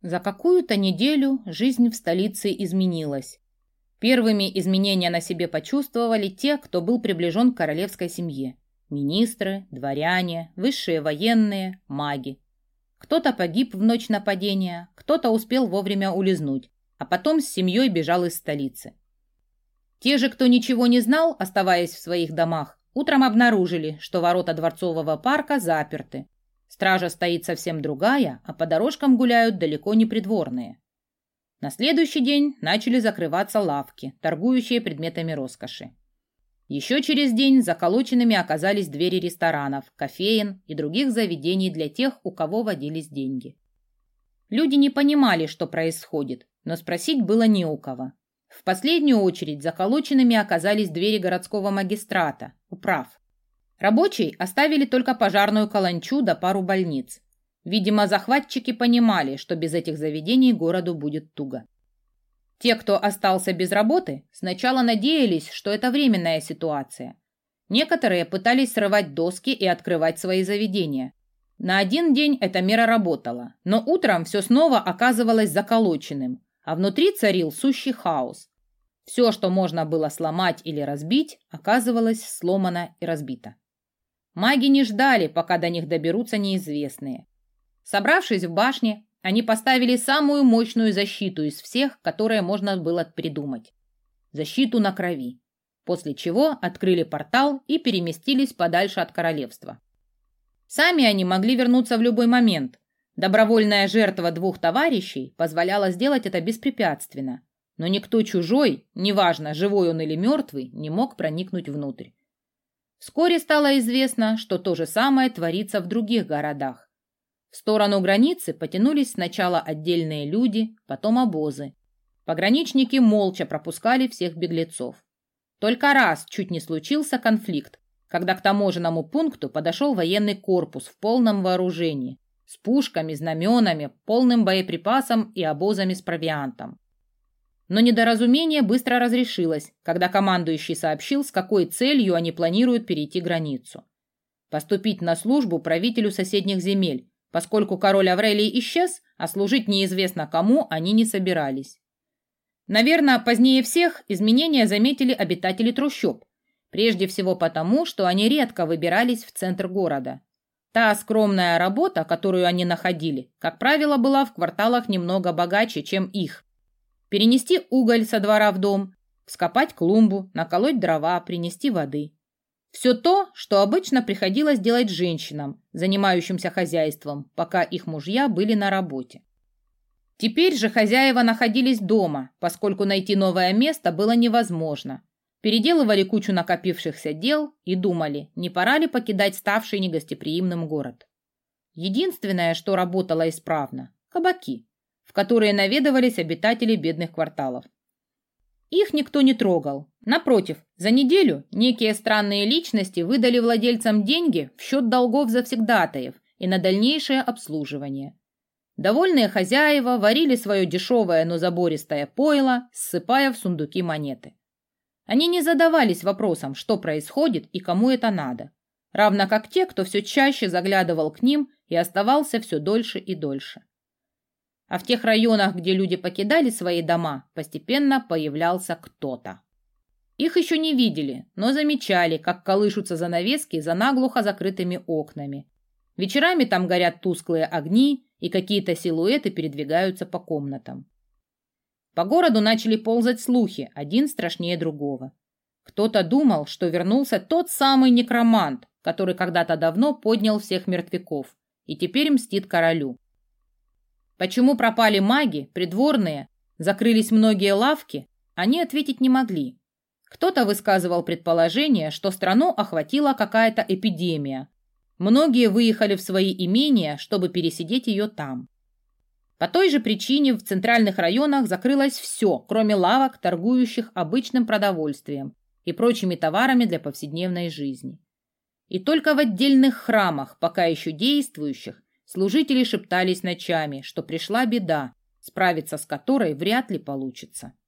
За какую-то неделю жизнь в столице изменилась. Первыми изменения на себе почувствовали те, кто был приближен к королевской семье. Министры, дворяне, высшие военные, маги. Кто-то погиб в ночь нападения, кто-то успел вовремя улизнуть, а потом с семьей бежал из столицы. Те же, кто ничего не знал, оставаясь в своих домах, утром обнаружили, что ворота Дворцового парка заперты. Стража стоит совсем другая, а по дорожкам гуляют далеко не придворные. На следующий день начали закрываться лавки, торгующие предметами роскоши. Еще через день заколоченными оказались двери ресторанов, кофеен и других заведений для тех, у кого водились деньги. Люди не понимали, что происходит, но спросить было не у кого. В последнюю очередь заколоченными оказались двери городского магистрата, управ. Рабочие оставили только пожарную каланчу да пару больниц. Видимо, захватчики понимали, что без этих заведений городу будет туго. Те, кто остался без работы, сначала надеялись, что это временная ситуация. Некоторые пытались срывать доски и открывать свои заведения. На один день эта мера работала, но утром все снова оказывалось заколоченным, а внутри царил сущий хаос. Все, что можно было сломать или разбить, оказывалось сломано и разбито. Маги не ждали, пока до них доберутся неизвестные. Собравшись в башне, они поставили самую мощную защиту из всех, которые можно было придумать. Защиту на крови. После чего открыли портал и переместились подальше от королевства. Сами они могли вернуться в любой момент. Добровольная жертва двух товарищей позволяла сделать это беспрепятственно. Но никто чужой, неважно, живой он или мертвый, не мог проникнуть внутрь. Вскоре стало известно, что то же самое творится в других городах. В сторону границы потянулись сначала отдельные люди, потом обозы. Пограничники молча пропускали всех беглецов. Только раз чуть не случился конфликт, когда к таможенному пункту подошел военный корпус в полном вооружении, с пушками, знаменами, полным боеприпасом и обозами с провиантом. Но недоразумение быстро разрешилось, когда командующий сообщил, с какой целью они планируют перейти границу. Поступить на службу правителю соседних земель, поскольку король Аврелий исчез, а служить неизвестно кому они не собирались. Наверное, позднее всех изменения заметили обитатели трущоб, прежде всего потому, что они редко выбирались в центр города. Та скромная работа, которую они находили, как правило, была в кварталах немного богаче, чем их. Перенести уголь со двора в дом, вскопать клумбу, наколоть дрова, принести воды. Все то, что обычно приходилось делать женщинам, занимающимся хозяйством, пока их мужья были на работе. Теперь же хозяева находились дома, поскольку найти новое место было невозможно. Переделывали кучу накопившихся дел и думали, не пора ли покидать ставший негостеприимным город. Единственное, что работало исправно – кабаки, в которые наведывались обитатели бедных кварталов. Их никто не трогал. Напротив, за неделю некие странные личности выдали владельцам деньги в счет долгов завсегдатаев и на дальнейшее обслуживание. Довольные хозяева варили свое дешевое, но забористое пойло, ссыпая в сундуки монеты. Они не задавались вопросом, что происходит и кому это надо, равно как те, кто все чаще заглядывал к ним и оставался все дольше и дольше. А в тех районах, где люди покидали свои дома, постепенно появлялся кто-то. Их еще не видели, но замечали, как колышутся занавески за наглухо закрытыми окнами. Вечерами там горят тусклые огни, и какие-то силуэты передвигаются по комнатам. По городу начали ползать слухи, один страшнее другого. Кто-то думал, что вернулся тот самый некромант, который когда-то давно поднял всех мертвяков и теперь мстит королю. Почему пропали маги, придворные, закрылись многие лавки, они ответить не могли. Кто-то высказывал предположение, что страну охватила какая-то эпидемия. Многие выехали в свои имения, чтобы пересидеть ее там. По той же причине в центральных районах закрылось все, кроме лавок, торгующих обычным продовольствием и прочими товарами для повседневной жизни. И только в отдельных храмах, пока еще действующих, служители шептались ночами, что пришла беда, справиться с которой вряд ли получится.